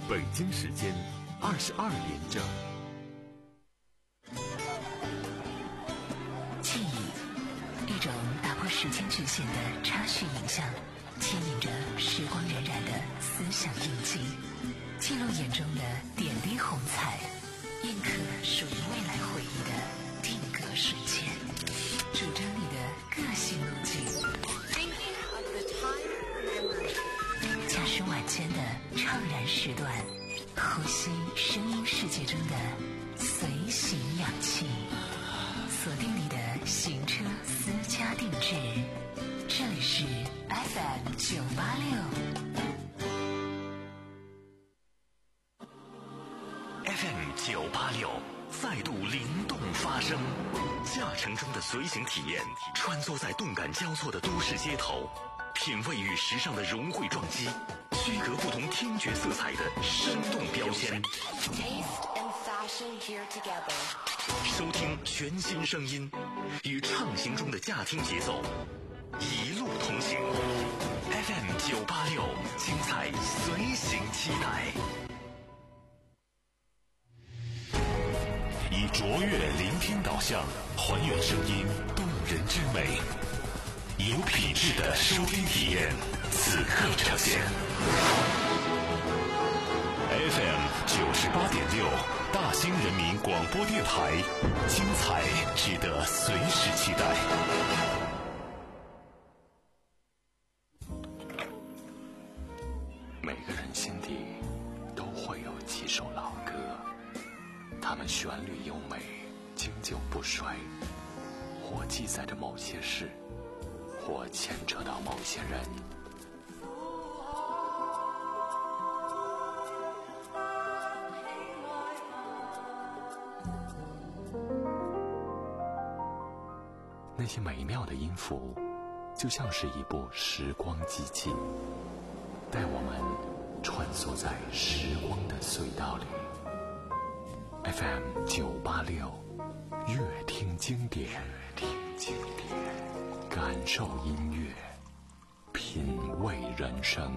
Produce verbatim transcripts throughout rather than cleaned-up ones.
北京时间二十二点整。 记忆，一种打破时间局限的插叙影像，牵引着时光荏苒的思想印记，记录眼中的点滴红彩，印刻属于未来回忆的定格瞬间，主张你的个性路径。驾驶晚间的怅然时段，呼吸声音世界中的随行氧气，锁定你的行车私家定制。这里是 F M 九八六 F M 九八六再度灵动发声，驾乘中的随行体验，穿梭在动感交错的都市街头，品味与时尚的融汇撞击，区隔不同听觉色彩的生动标签。收听全新声音，与畅行中的驾听节奏，一路同行。F M 九八六，精彩随行期待。 以卓越聆听导向，还原声音动人之美，有品质的收听体验，此刻呈现。F M 九十八点六，大兴人民广播电台，精彩值得随时期待。 每个人心底都会有几首老歌，它们旋律优美，经久不衰，或记载着某些事，或牵扯到某些人。那些美妙的音符，就像是一部时光机器，带我们穿梭在时光的隧道里。F M 九八六，乐听经典，乐听经典，感受音乐，品味人生。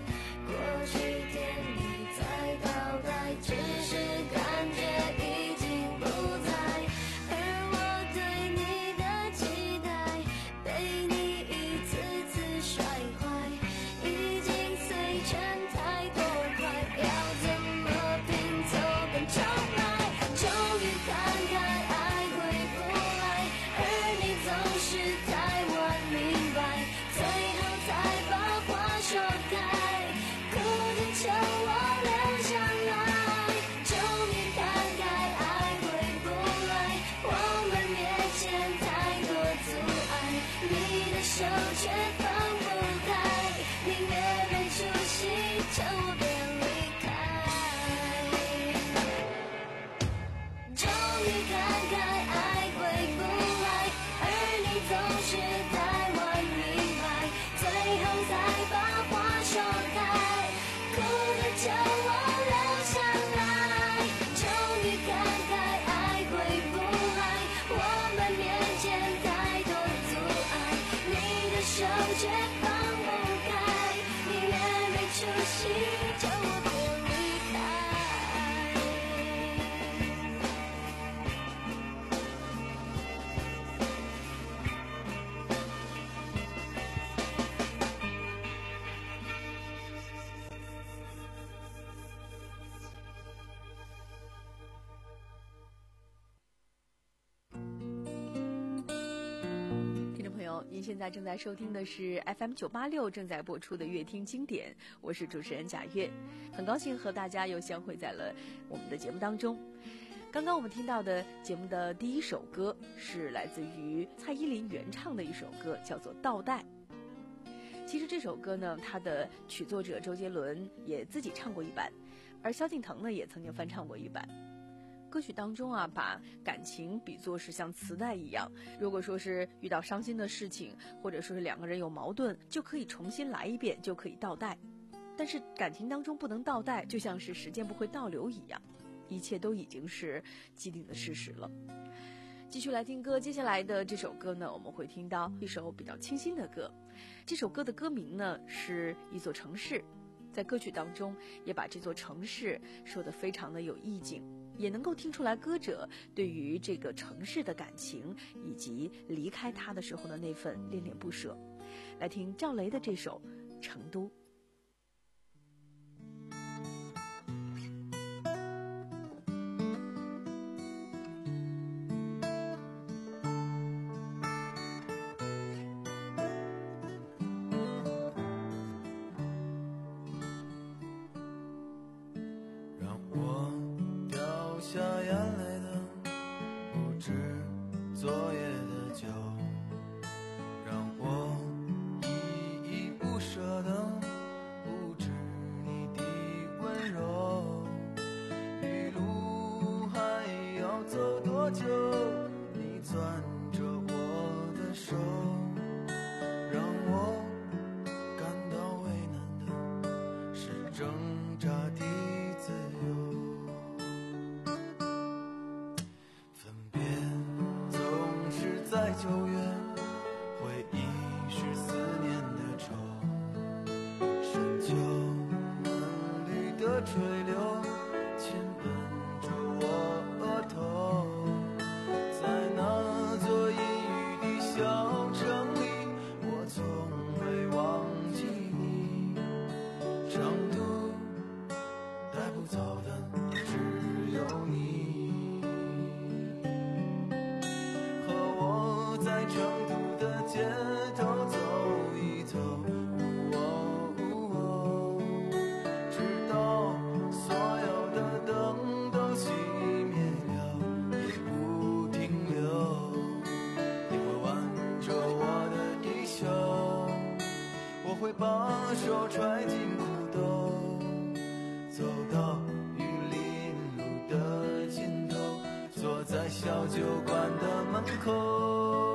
只是感觉已经好，您现在正在收听的是 F M 九八六正在播出的乐听经典，我是主持人贾月，很高兴和大家又相会在了我们的节目当中。刚刚我们听到的节目的第一首歌是来自于蔡依林原唱的一首歌，叫做《倒带》。其实这首歌呢，它的曲作者周杰伦也自己唱过一版，而萧敬腾呢也曾经翻唱过一版。歌曲当中啊，把感情比作是像磁带一样，如果说是遇到伤心的事情，或者说是两个人有矛盾，就可以重新来一遍，就可以倒带。但是感情当中不能倒带，就像是时间不会倒流一样，一切都已经是既定的事实了。继续来听歌，接下来的这首歌呢，我们会听到一首比较清新的歌。这首歌的歌名呢是一座城市，在歌曲当中也把这座城市说得非常的有意境，也能够听出来歌者对于这个城市的感情，以及离开它的时候的那份恋恋不舍。来听赵雷的这首《成都》。 下眼泪的不止昨夜的酒，让我依依不舍的不止你的温柔。余路还要走多久？你攥着我的手，让我感到为难的是挣扎的自由。在九月，回忆是思念的愁，深秋嫩绿的垂柳亲吻着我额头，在那座阴雨的小城里，我从未忘记你。成都带不走的只有你，在成都的街头走一走，哦哦，直到所有的灯都熄灭了，也不停留。你会挽着我的衣袖，我会把手揣进裤兜，走到玉林路的尽头，坐在小酒馆的门口。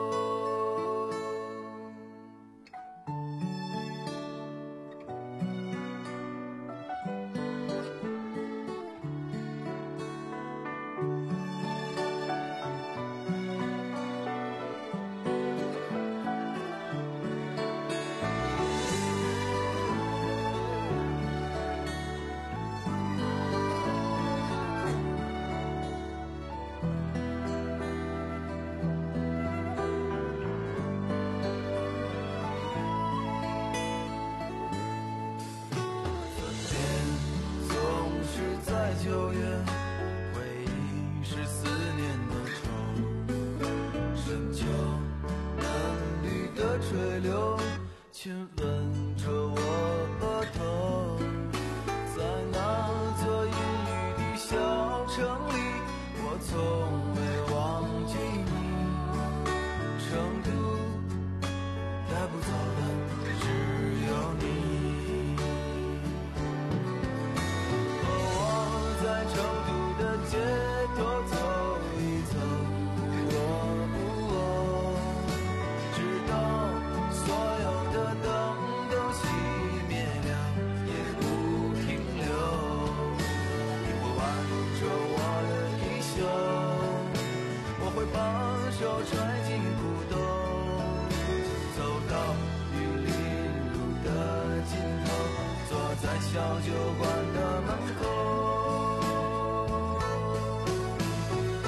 九月，回忆是思念的愁，深秋嫩绿的垂柳亲吻着我额头，在那座阴雨的小城里，我从未忘记你。成都带不走的只有你。在成都的街头走一走，哦哦，直到所有的灯都熄灭了，也不停留。你会挽着我的衣袖，我会把手揣进裤兜，走到玉林路的尽头，坐在小酒馆的门口。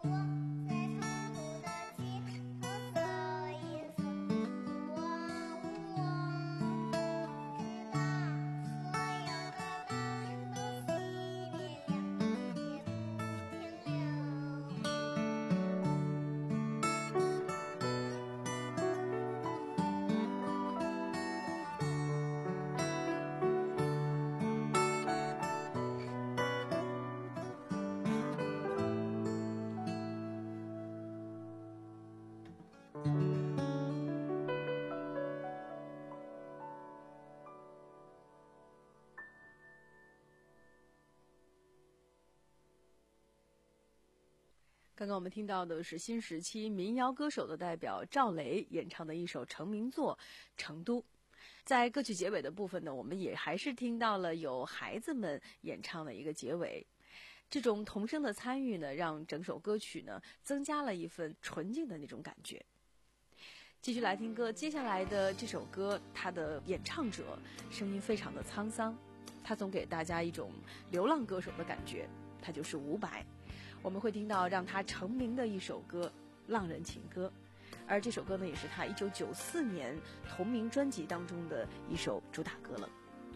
刚刚我们听到的是新时期民谣歌手的代表赵雷演唱的一首成名作《成都》。在歌曲结尾的部分呢，我们也还是听到了有孩子们演唱的一个结尾。这种童声的参与呢，让整首歌曲呢增加了一份纯净的那种感觉。继续来听歌，接下来的这首歌，它的演唱者声音非常的沧桑，他总给大家一种流浪歌手的感觉，他就是伍佰。我们会听到让他成名的一首歌《浪人情歌》，而这首歌呢，也是他一九九四年同名专辑当中的一首主打歌了。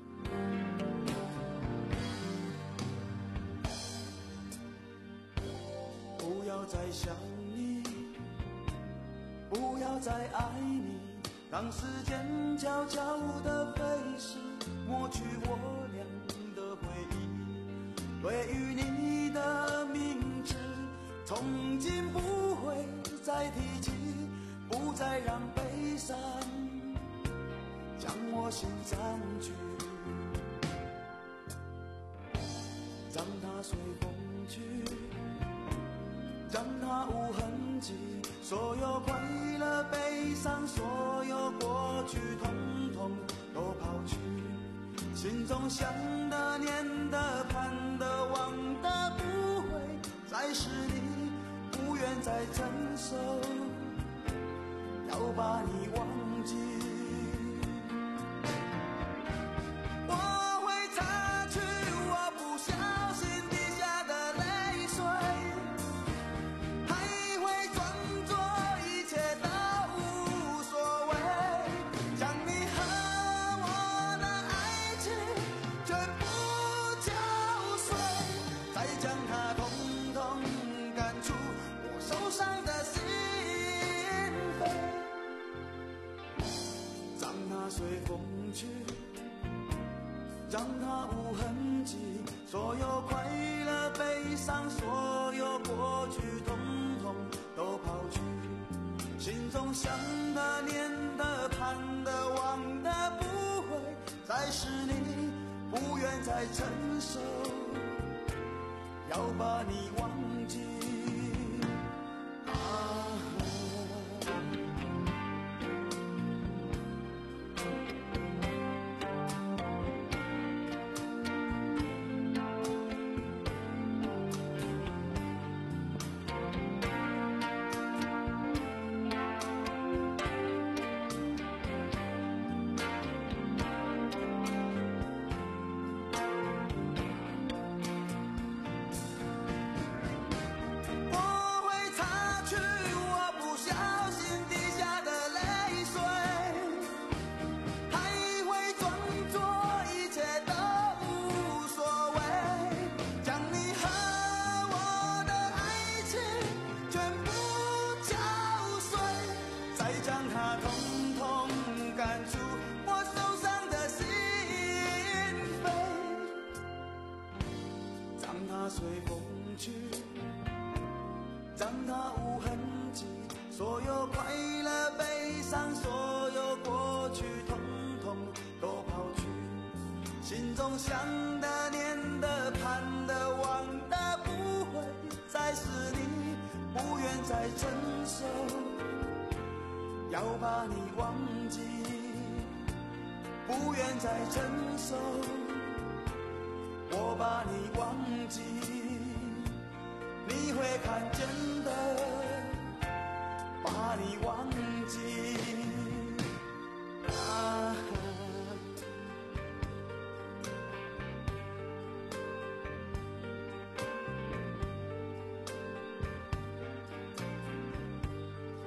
不要再想你，不要再爱你，当时间悄悄地飞逝，抹去我俩的回忆。对于你的名字，从今不会再提起，不再让悲伤将我心占据，让它随风去，让它无痕迹，所有快乐悲伤，所有过去统统都抛去，心中想的念的盼的望的不会再是你，不愿再承受，要把你忘记。我会擦去我不小心滴下的泪水，还会装作一切都无所谓，将你和我的爱情全部搅碎，再将它统统赶出我受伤的心扉，让它随风去，让它无痕迹，所有快乐悲伤，所有过去统统都抛去，心中想的念的盼的望的不会再是你，不愿再承受，要把你忘记啊。随风去，让它无痕迹，所有快乐悲伤，所有过去统统都抛去，心中想的念的盼的望的不会再是你，不愿再承受，要把你忘记，不愿再承受，我把你忘记，你会看见的，把你忘记啊。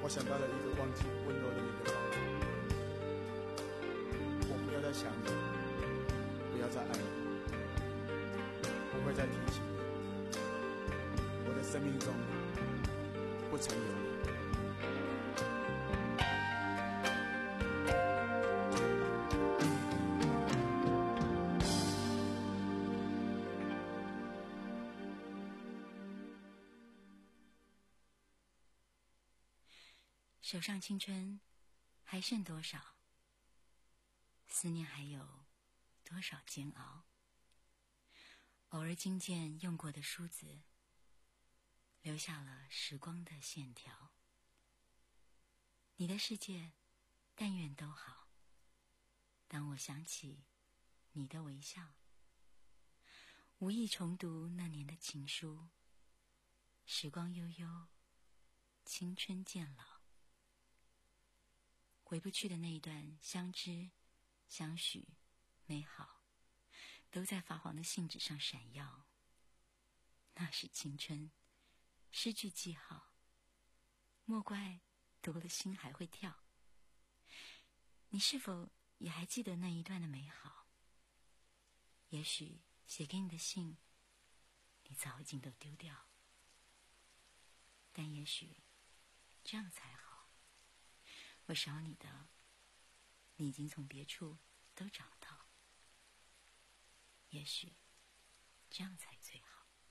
想到了一个忘记温柔的你的方法。我不要再想你，不要再爱你，不会再提起你。我的生命中不曾有你。 手上青春还剩多少？思念还有多少煎熬？偶尔惊见用过的梳子，留下了时光的线条。你的世界但愿都好，当我想起你的微笑，无意重读那年的情书，时光悠悠，青春渐老，回不去的那一段相知相许美好，都在发黄的信纸上闪耀。那是青春，失去记号，莫怪读了心还会跳。你是否也还记得那一段的美好？也许写给你的信你早已经都丢掉，但也许这样才好。我少你的，你已经从别处都找到，也许这样才最好。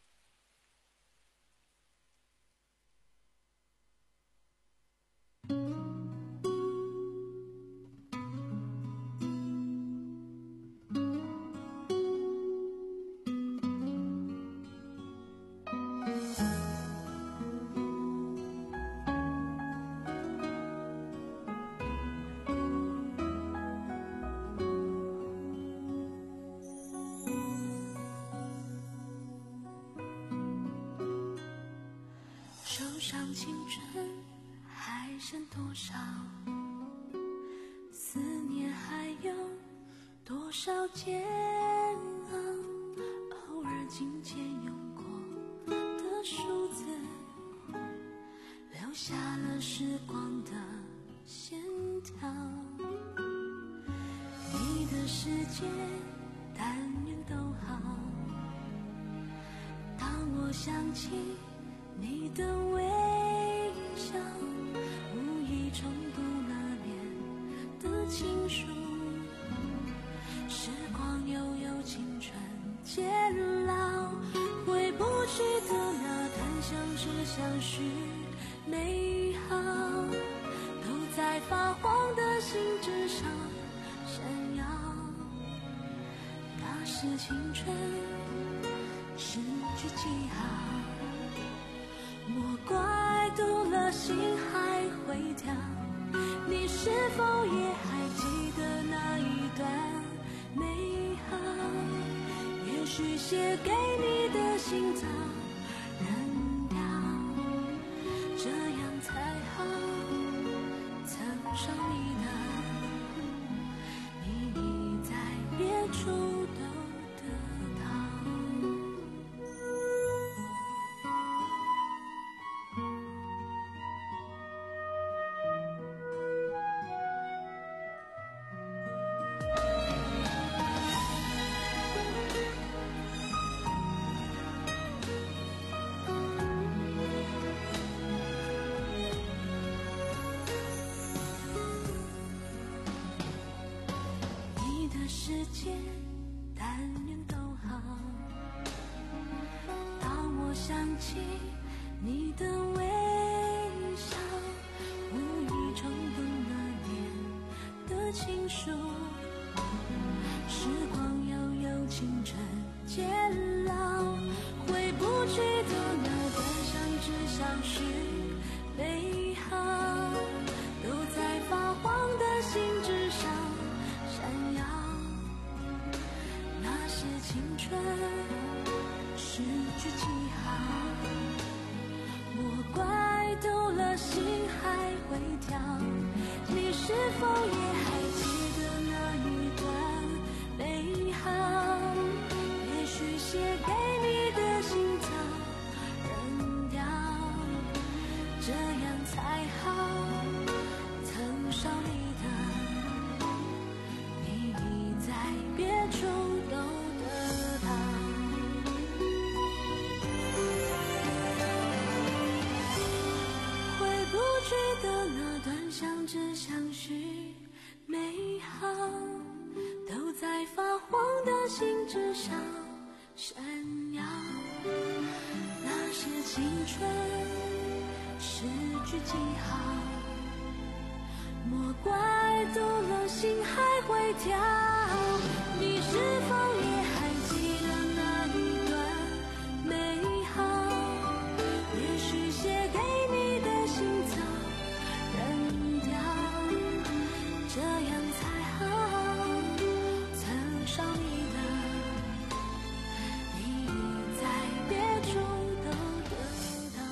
想起你的微笑，无意重读那年的情书，时光悠悠，青春渐老，回不去的那段相知相许美好，都在发黄的信纸上闪耀。那是青春，失去记号，莫怪读了心还会跳。你是否也还记得那一段美好？也许写给你的信早扔掉，这样才好。曾伤你的，你已在别处都得到。世界但愿都好，当我想起你的微笑，无意重读那年的情书，时光悠悠，青春渐老，回不去的那段相知相许美好，都在发黄的信纸上闪耀。那是青春，失去记号，莫怪读了心还会跳。你是否也还记得那一段美好？也许写给你的信早扔掉，这样才好，曾少你的，你在别处都得到。回不去的那段相知相许美好，都在发黄的信纸上闪耀。那是青春失去记号，莫怪读了心还会跳。你是否也还记得那一段美好？也许写给你的信早扔掉，这样才好。曾少你的，你在别处都得到。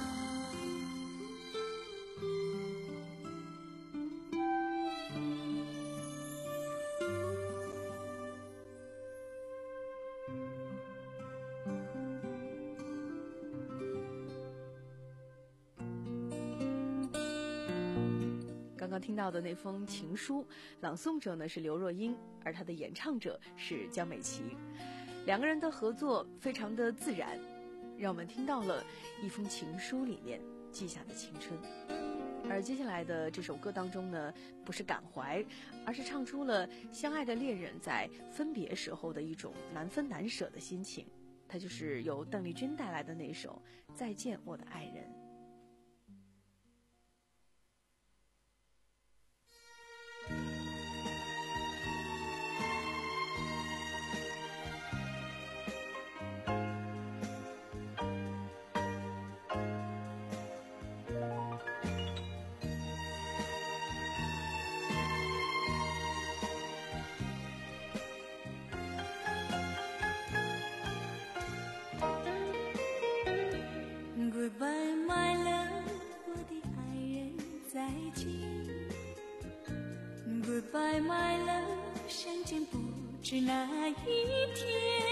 刚刚听到的那封情书，朗诵者呢是刘若英，而她的演唱者是江美琪。两个人的合作非常的自然，让我们听到了一封情书里面记下的青春。而接下来的这首歌当中呢，不是感怀，而是唱出了相爱的恋人在分别时候的一种难分难舍的心情。它就是由邓丽君带来的那首《再见我的爱人》。 Goodbye, my love， 我的爱人，再见。Goodbye, my love， 相见不知哪一天。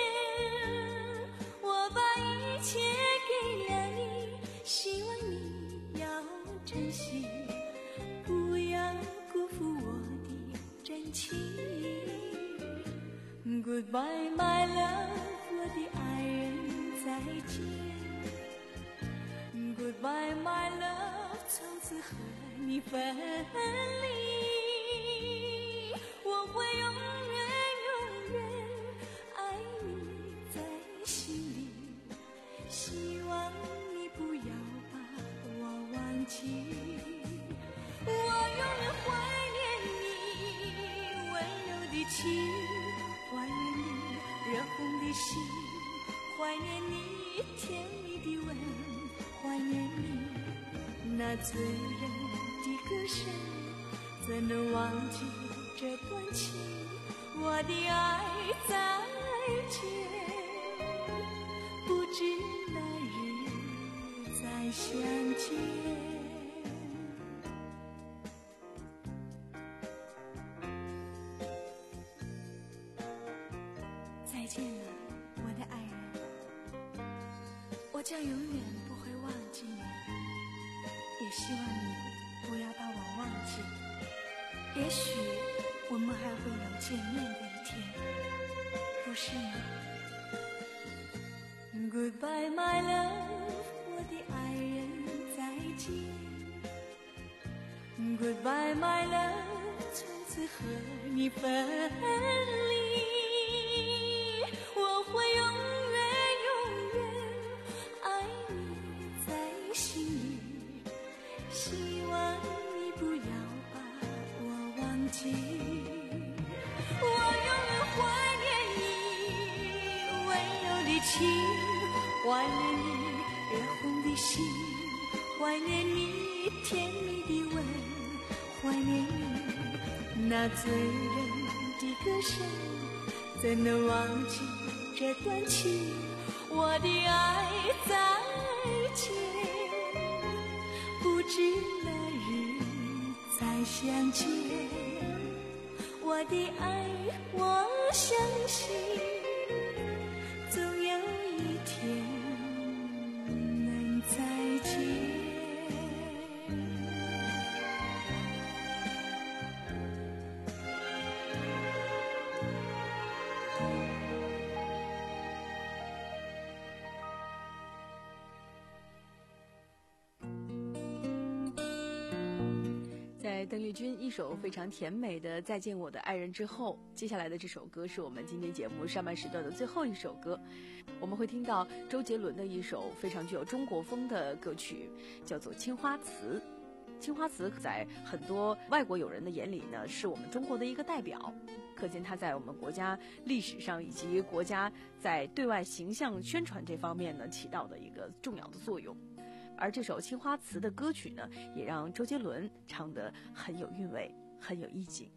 我把一切给了你，希望你要珍惜，不要辜负我的真情。Goodbye, my love， 我的爱人，再见。Goodbye, my love， 从此和你分离，我会永远永远爱你在心里，希望你不要把我忘记。我永远怀念你温柔的情，怀念你热红的心，怀念你甜蜜的吻，怀念你那醉人的歌声，怎能忘记这段情？我的爱再见，不知哪日再相见。再见了，我的爱人，我将永远不会忘记你，也希望你不要把我忘记。也许我们还会有见面的一天，不是吗？ Goodbye, my love， 我的爱人，再见。Goodbye, my love， 从此和你分离，我会永远永远爱你在心里，希望你不要把我忘记。我永远怀念你温柔的情，怀念你热红的心，怀念你甜蜜的吻，怀念你那醉人的歌声，怎能忘记这段情？我的爱再见，不知哪日再相见。我的爱，我相信总有一天能再见。 在邓丽君一首非常甜美的《再见我的爱人》之后，接下来的这首歌是我们今天节目上半时段的最后一首歌。我们会听到周杰伦的一首非常具有中国风的歌曲，叫做《青花瓷》。青花瓷在很多外国友人的眼里呢，是我们中国的一个代表，可见它在我们国家历史上以及国家在对外形象宣传这方面呢起到的一个重要的作用。而这首《青花瓷》的歌曲呢，也让周杰伦唱得很有韵味，很有意境。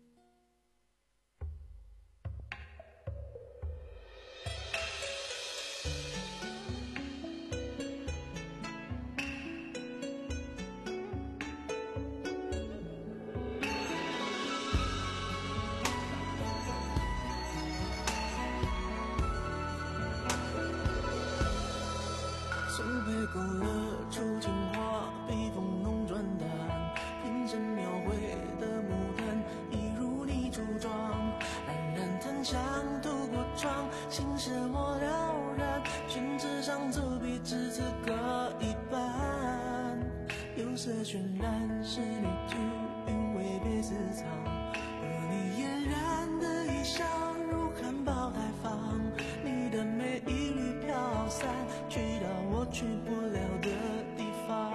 勾勒出情话，笔锋浓转淡，平生描绘的牡丹，一如你初妆。冉冉檀香透过窗，心事我了然。宣纸上走笔，只字各一半。釉色渲染，仕女图，韵味被私藏。而你嫣然的一笑，如含苞待放。你的美一缕飘散，去到我去不了的地方。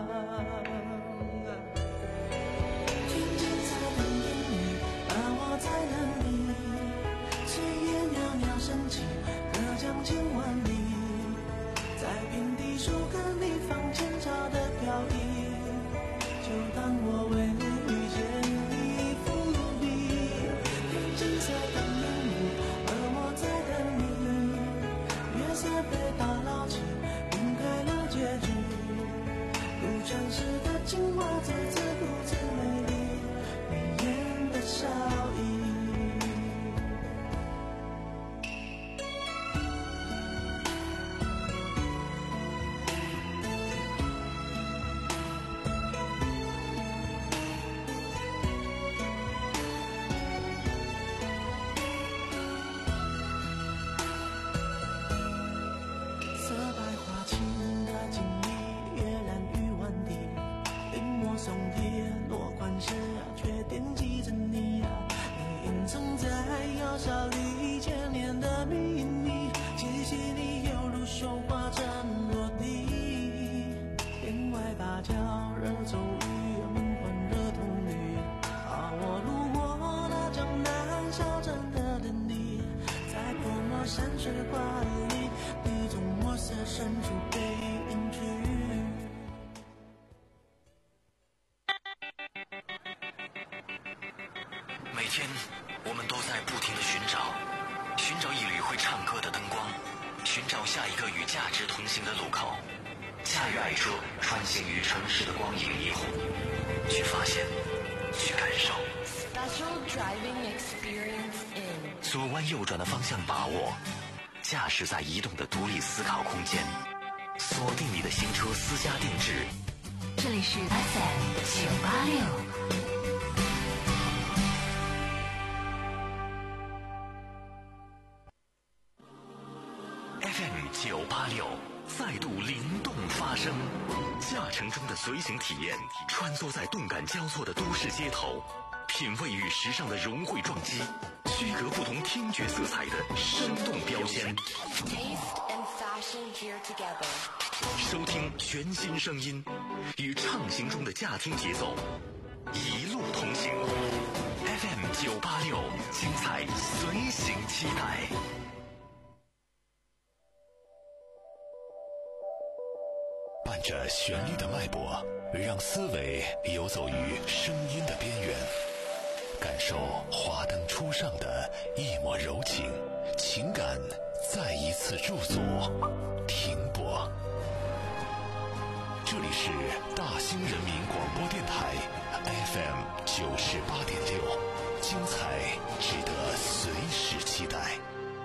听金色的言语，而我在等你。岁月袅袅升起，隔江千万里。在平地树根里放前朝的飘逸，就当我为你遇见你赋笔。听金色的言语，而我在等你。月色被打捞起，结局，不诚实的情话，再次不自美丽，眉眼的笑意。色白花青的锦衣，月染玉碗底，临摹松蝶落款时，却惦记着你啊。你隐藏在窑小里千年的秘密，气息里犹如绣花针落地。帘外芭蕉惹骤雨，门环惹铜绿。啊，我路过那江南小镇的等你，在泼墨山水画里，你从墨色深处被隐去。 每天我们都在不停地寻找，寻找一缕会唱歌的灯光，寻找下一个与价值同行的路口。驾驭爱车，穿行于城市的光影霓虹，去发现，去感受。 Special driving experience in 左弯右转的方向把握，驾驶在移动的独立思考空间，锁定你的新车私家定制。 这里是 F M 九八六。 F M 九八六再度灵动发声，驾乘中的随行体验，穿梭在动感交错的都市街头，品味与时尚的融汇撞击，区隔不同听觉色彩的生动标签。 taste and fashion here together。 收听全新声音，与畅行中的驾听节奏，一路同行。F M 九八六，精彩随行期待。 伴着旋律的脉搏，让思维游走于声音的边缘，感受华灯初上的一抹柔情，情感再一次驻足停泊。这里是大兴人民广播电台 F M 九十八点六，精彩值得随时期待。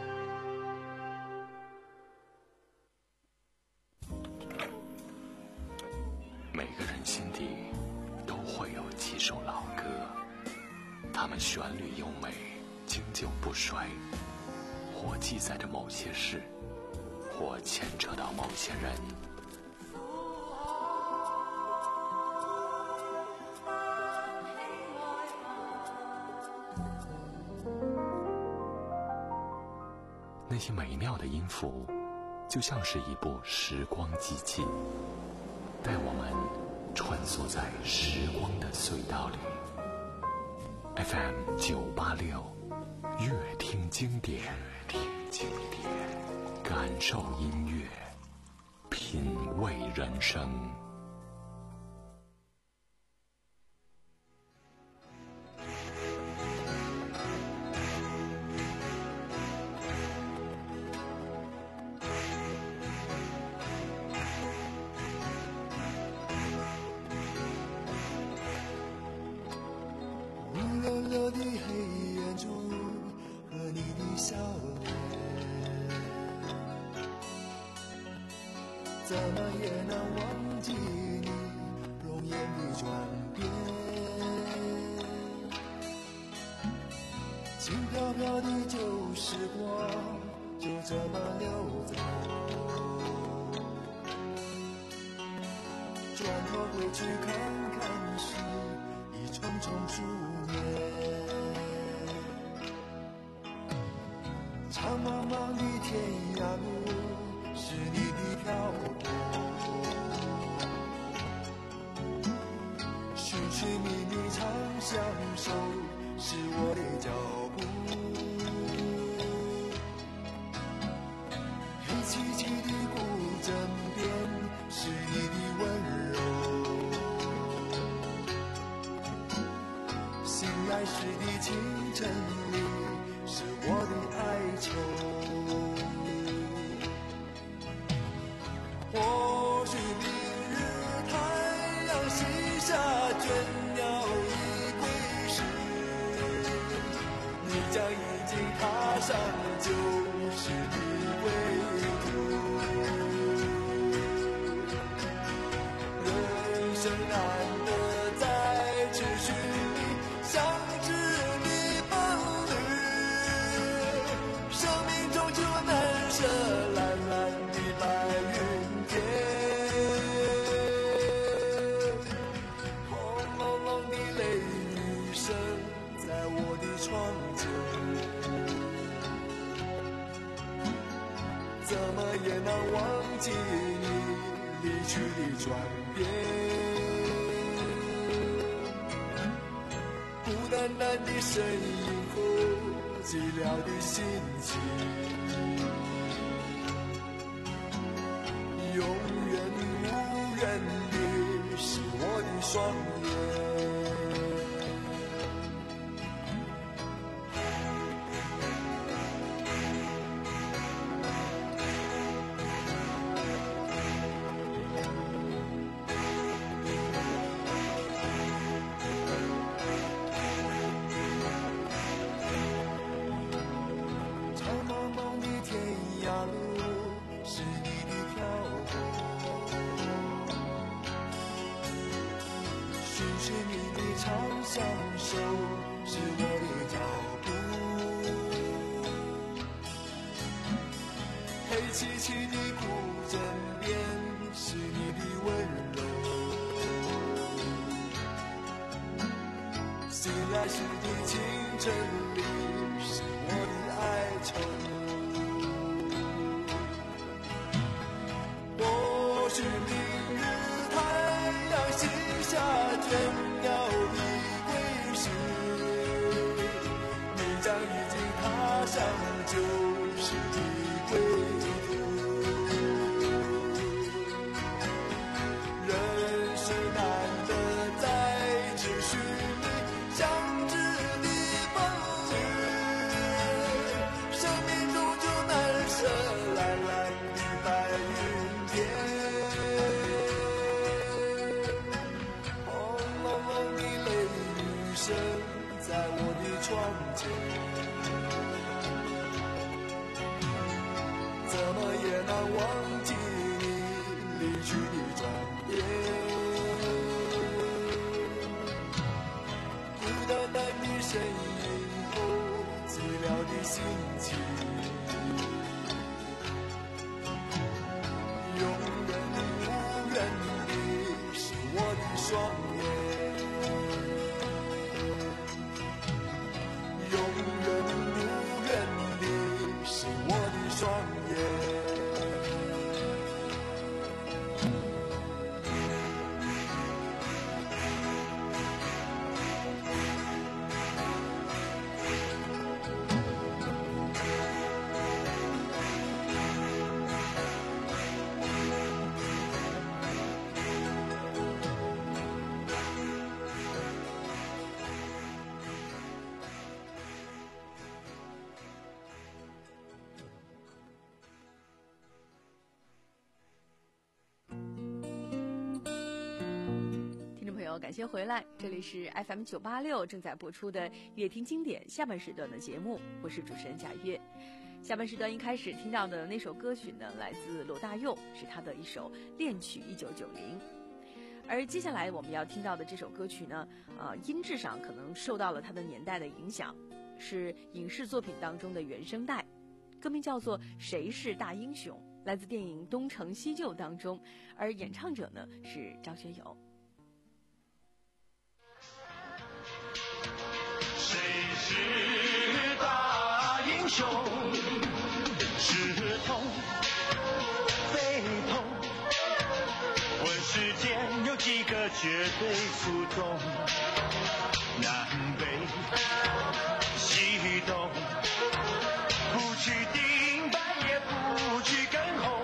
每个人心底都会有几首老歌，它们旋律优美，经久不衰，或记载着某些事，或牵扯到某些人。 那些美妙的音符，就像是一部时光机器，带我们穿梭在时光的隧道里。F M 九八六，乐听经典，乐听经典，感受音乐，品味人生。 怎么也难忘记你容颜的转变，轻飘飘的旧时光就这么溜走，转头回去看看时，已匆匆数年。长茫茫的天涯路，是你的漂泊，寻寻觅觅长相守，是我的脚步。黑漆漆的古镇边，是你的温柔。醒来时的清晨里，是我的哀愁。或许明日太阳西下，倦鸟已归时，你将已经踏上旧时的归途。人生难得再去寻觅相知的伴侣，生命终究难舍蓝蓝的白云天。轰隆隆的雷雨声在我的窗前，怎么也难忘记你离去的转变。孤单单的身影后，寂寥的心情，永远无人的是我的双眼。寻觅的长相守，是我的脚步。黑漆漆的古镇边，是你的温柔。醒来时的清晨里，是我的哀愁。或许明日太阳西下，倦鸟已归时，你将已经踏上旧时的归途。人生难得再去寻觅相知的伴侣，生命终究难舍蓝蓝的白云天。在我的窗前，怎么也难忘记你离去的转变。孤单单的身影后，寂寥的心情，永远无人的是我的双眼。永远无人的是我的友，感谢回来，这里是 F M 九八六正在播出的乐听经典下半时段的节目，我是主持人贾月。下半时段一开始听到的那首歌曲呢，来自罗大佑，是他的一首恋曲一九九零。而接下来我们要听到的这首歌曲呢，呃，音质上可能受到了它的年代的影响，是影视作品当中的原声带，歌名叫做《谁是大英雄》，来自电影《东成西就》当中，而演唱者呢是张学友。 谁是大英雄？是痛非痛？问世间有几个绝对服从？南北西东，不去顶白也不去跟红，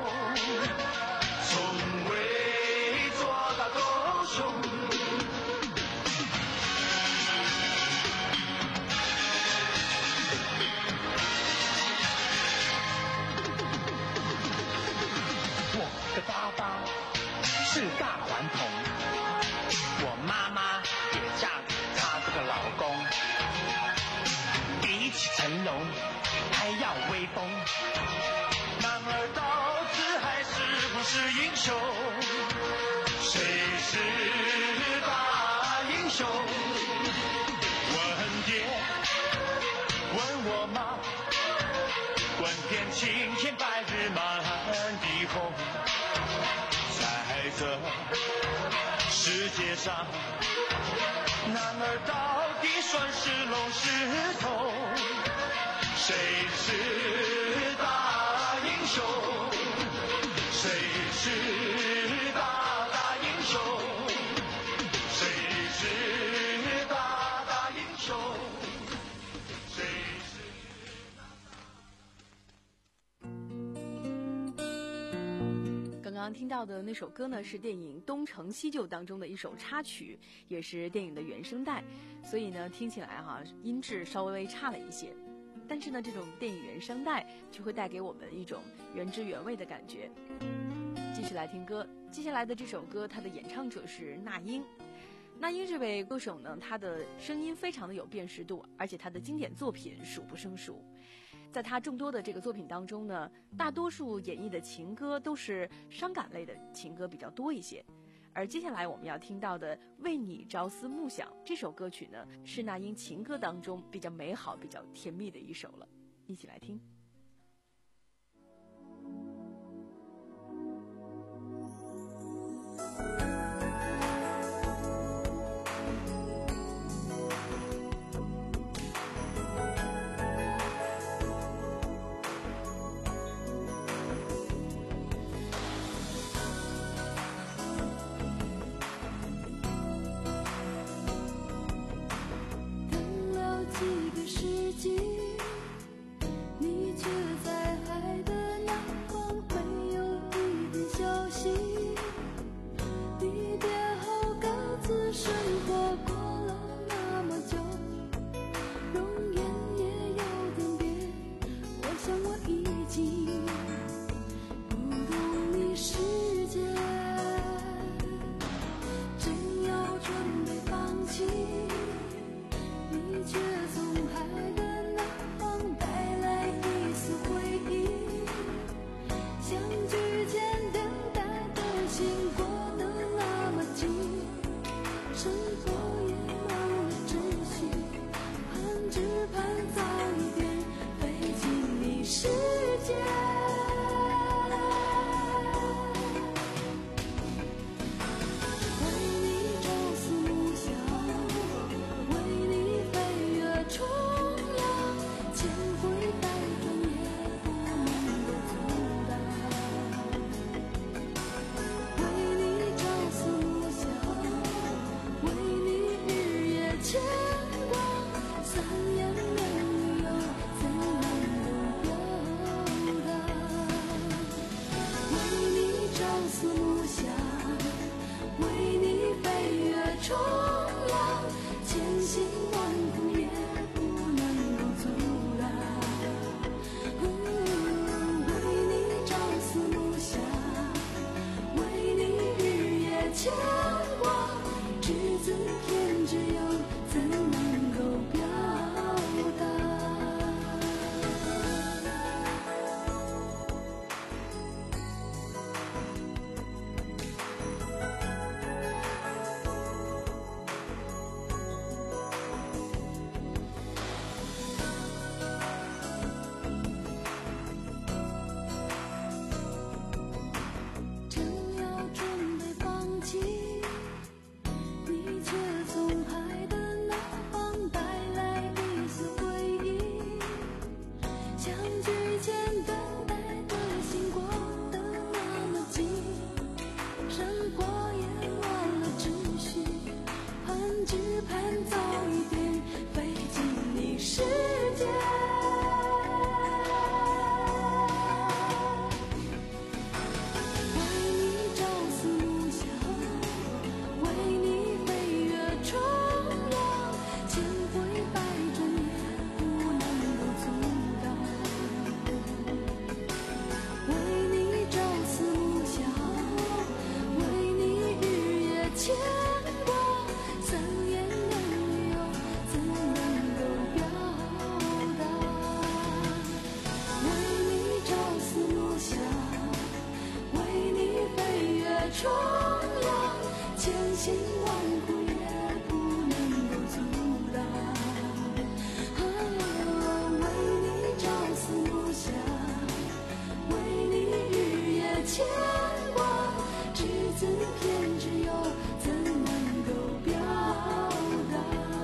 从未做到狗熊。我的爸爸是大顽童，我妈妈也嫁给他这个老公，比起成龙还要威风，男儿到底还是不是英雄？谁是大英雄？问爹问我妈，问遍青天白日满地红，在这世界上，男儿到底算是龙是头？谁是大英雄？谁是大大英雄？谁是大大英雄？谁是刚刚听到的那首歌呢，是电影《东成西就》当中的一首插曲，也是电影的原声带，所以呢，听起来哈音质稍微差了一些。但是呢，这种电影原声带就会带给我们一种原汁原味的感觉。继续来听歌，接下来的这首歌，它的演唱者是那英。那英这位歌手呢，她的声音非常的有辨识度，而且她的经典作品数不胜数。在她众多的这个作品当中呢，大多数演绎的情歌都是伤感类的情歌比较多一些。而接下来我们要听到的《为你朝思暮想》这首歌曲呢，是那英情歌当中比较美好、比较甜蜜的一首了，一起来听。 几个世纪，你牵挂，三言两语怎能够表达？为你朝思暮想，为你飞越重洋，千辛万苦也不能够阻挡。啊，为你朝思暮想，为你日夜牵挂，只字片只有怎能够表达？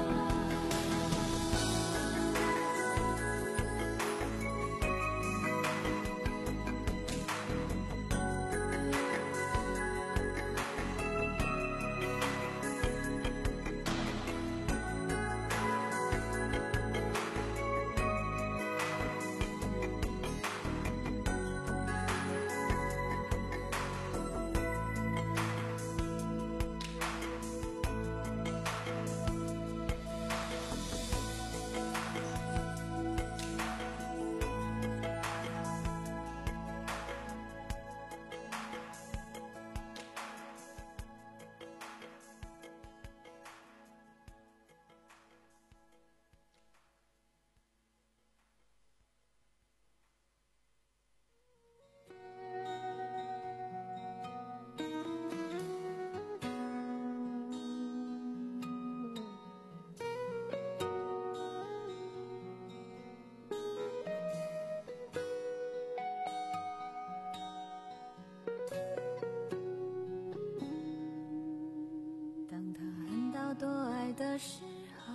的时候，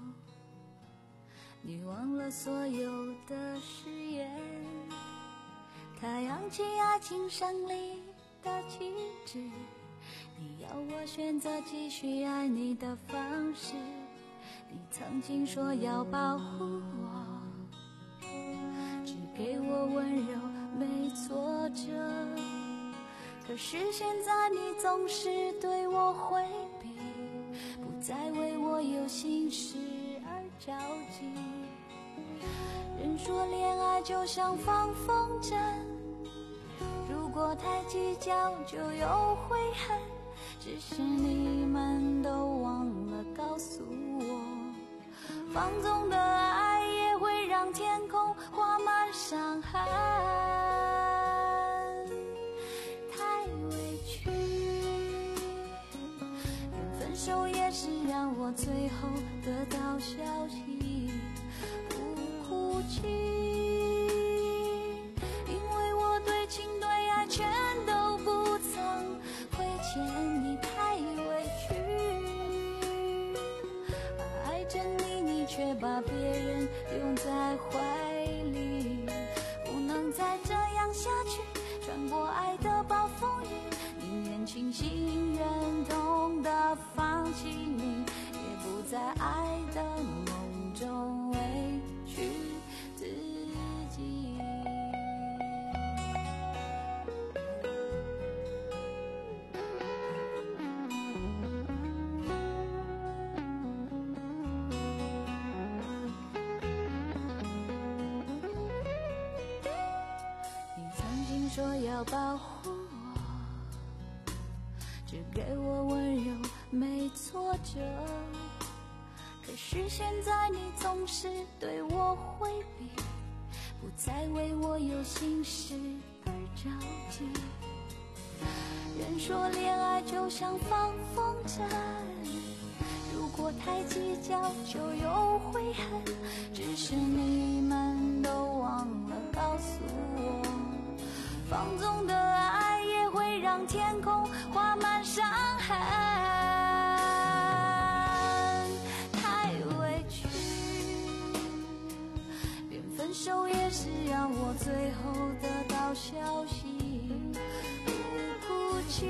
你忘了所有的誓言，他扬起爱情胜利的旗帜，你要我选择继续爱你的方式。你曾经说要保护我，只给我温柔没挫折，可是现在你总是对我回避，不再为我有心事而着急。人说恋爱就像放风筝，如果太计较就有悔恨，只是你们都忘了告诉我，放纵的爱也会让天空画满伤痕。太委屈，连分手也是让我最后得到消息，不哭泣，因为我对情对爱全都不曾亏欠你，太委屈，爱着你，你却把别人拥在怀里，不能再这样下去，穿过爱的暴风雨，宁愿清醒忍痛的放弃你，也不在爱的梦中委屈自己。你曾经说要保护我，只给我温柔没挫折，可是现在你总是对我回避，不再为我有心事而着急。人说恋爱就像放风筝，如果太计较就有悔恨，只是你们都忘了告诉我，放纵的爱也会让天空画满伤痕。太委屈，连分手也是让我最后得到消息，不哭泣，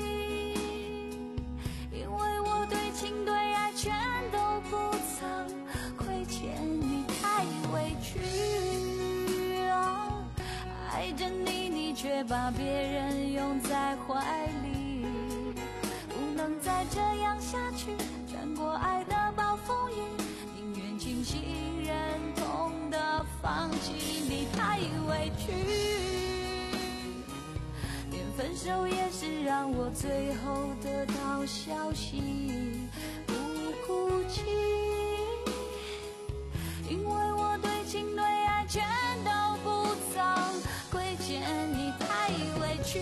因为我对情对爱全都不曾亏欠你，太委屈，哦，爱着你，你却把别人拥在怀里，不能再这样下去，穿过爱的暴风雨，宁愿清醒忍痛的放弃你，太委屈，连分手也是让我最后得到到消息不哭泣，因为我对情对爱全都不曾亏欠你，太委屈、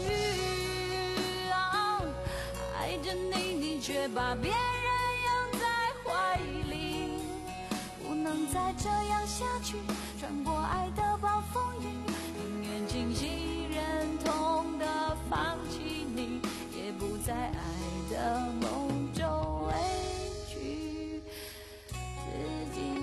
哦、爱着你，你却把别人拥在怀里，不能再这样下去，穿过爱的暴风雨，宁愿清晰忍痛的放弃你，也不在爱的梦中委屈自己。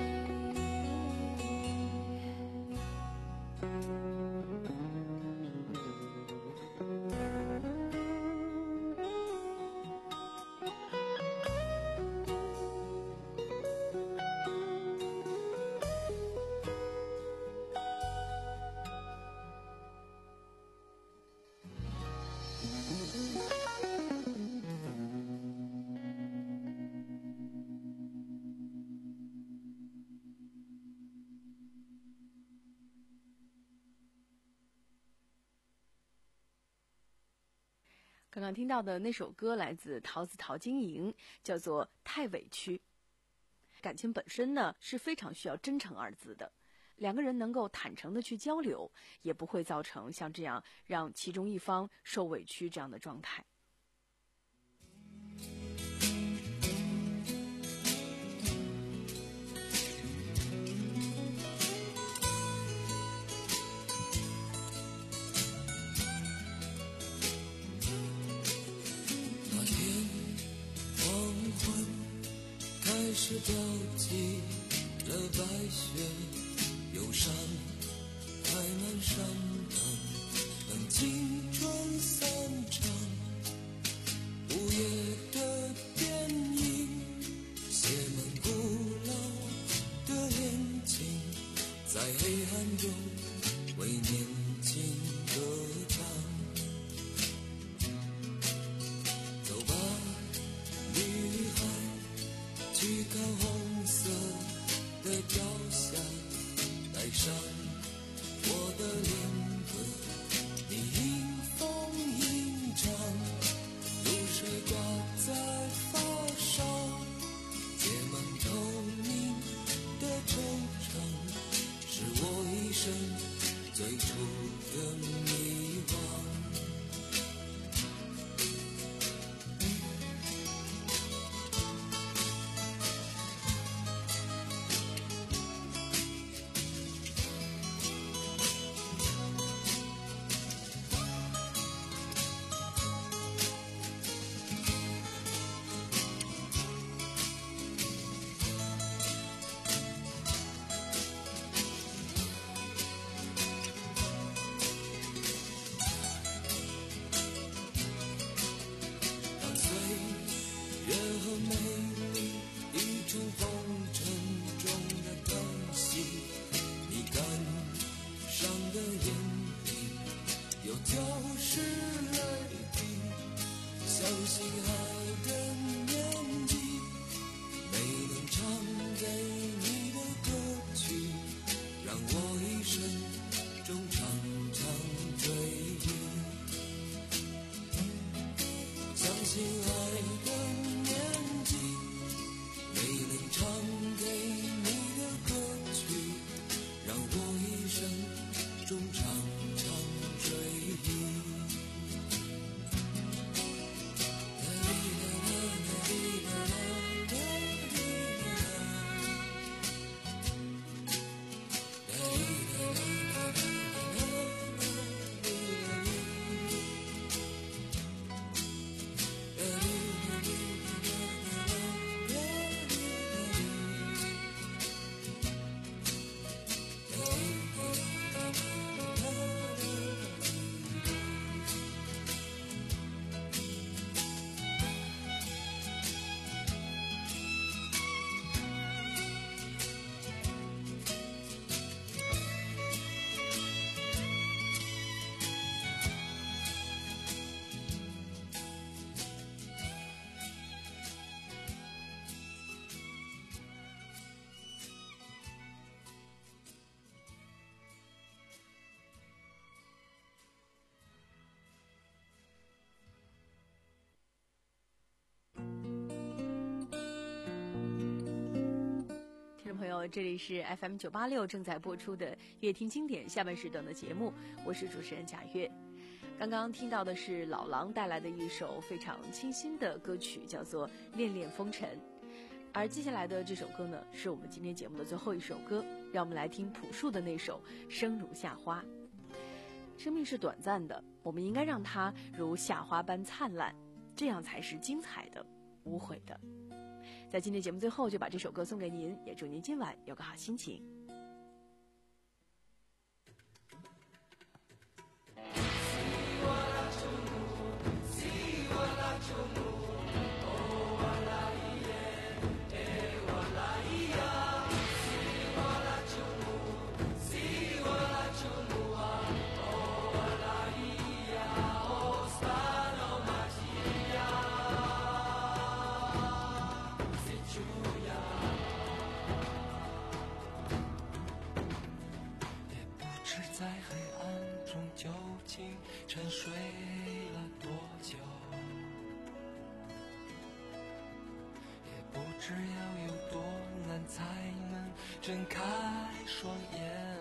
刚刚听到的那首歌来自桃子陶晶莹，叫做《太委屈》。感情本身呢是非常需要真诚二字的，两个人能够坦诚的去交流，也不会造成像这样让其中一方受委屈这样的状态。 开始飘起了白雪，忧伤开满山岗，等青春散场。午夜的电影写满古老的恋情，在黑暗中为年轻歌唱。走吧，女孩，去看红色的朝霞，带上我的灵歌，你迎风吟唱，露水挂在发梢，结满透明的惆怅，是我一生最初的迷惘。 朋友，这里是 F M 九八六正在播出的乐听经典下半时段的节目，我是主持人贾月。刚刚听到的是老狼带来的一首非常清新的歌曲，叫做《恋恋风尘》。而接下来的这首歌呢，是我们今天节目的最后一首歌，让我们来听朴树的那首《生如夏花》。生命是短暂的，我们应该让它如夏花般灿烂，这样才是精彩的、无悔的。在今天节目最后，就把这首歌送给您，也祝您今晚有个好心情。 沉睡了多久，也不知要有多难才能睁开双眼。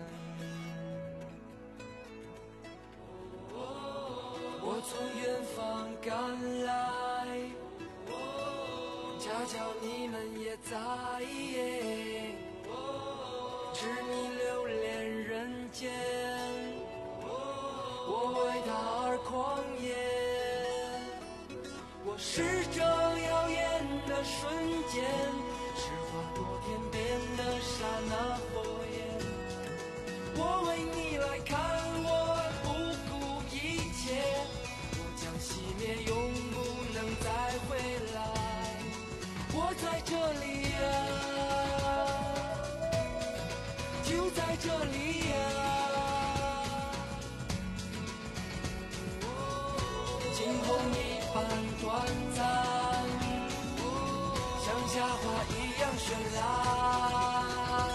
我从远方赶来，恰巧你们也在，知你留恋人间，我为他而狂野。我是这耀眼的瞬间，是划过天边的刹那火焰。我为你来看，我不顾一切，我将熄灭，永不能再回来。我在这里啊，就在这里啊，惊鸿一般短暂，像夏花一样绚烂。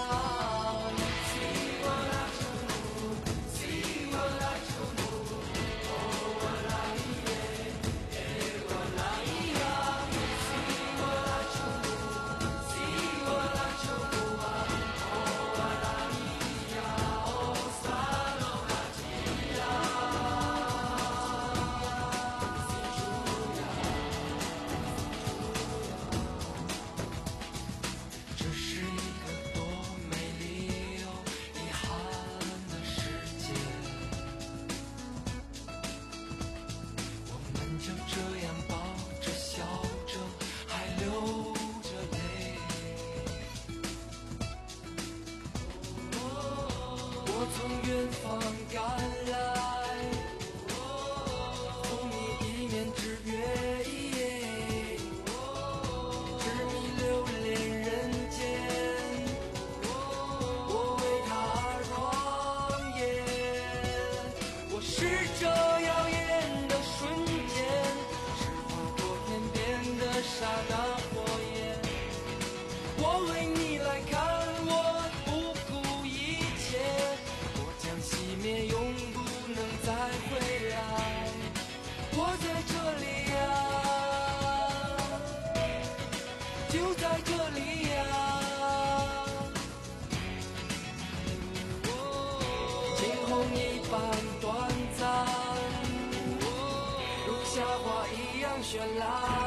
绚烂，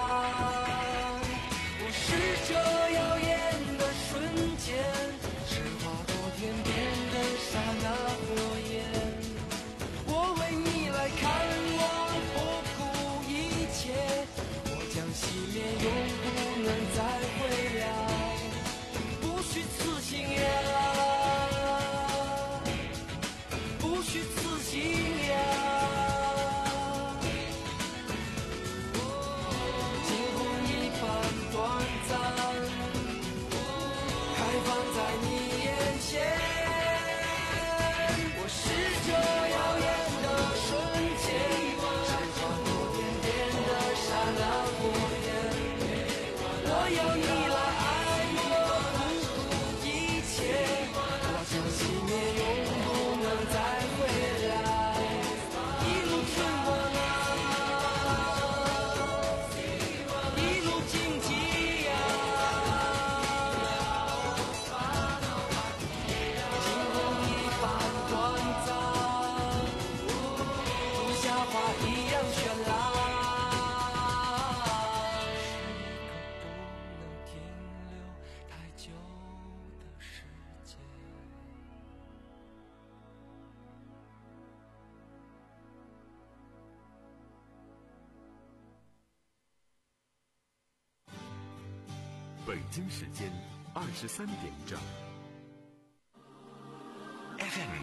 我是这耀眼的瞬间，是划过天边的刹那火焰。我为你来看，我不顾一切，我将熄灭，永不能再回来。不虚此行呀，不虚此行呀。 北京时间二十三点整。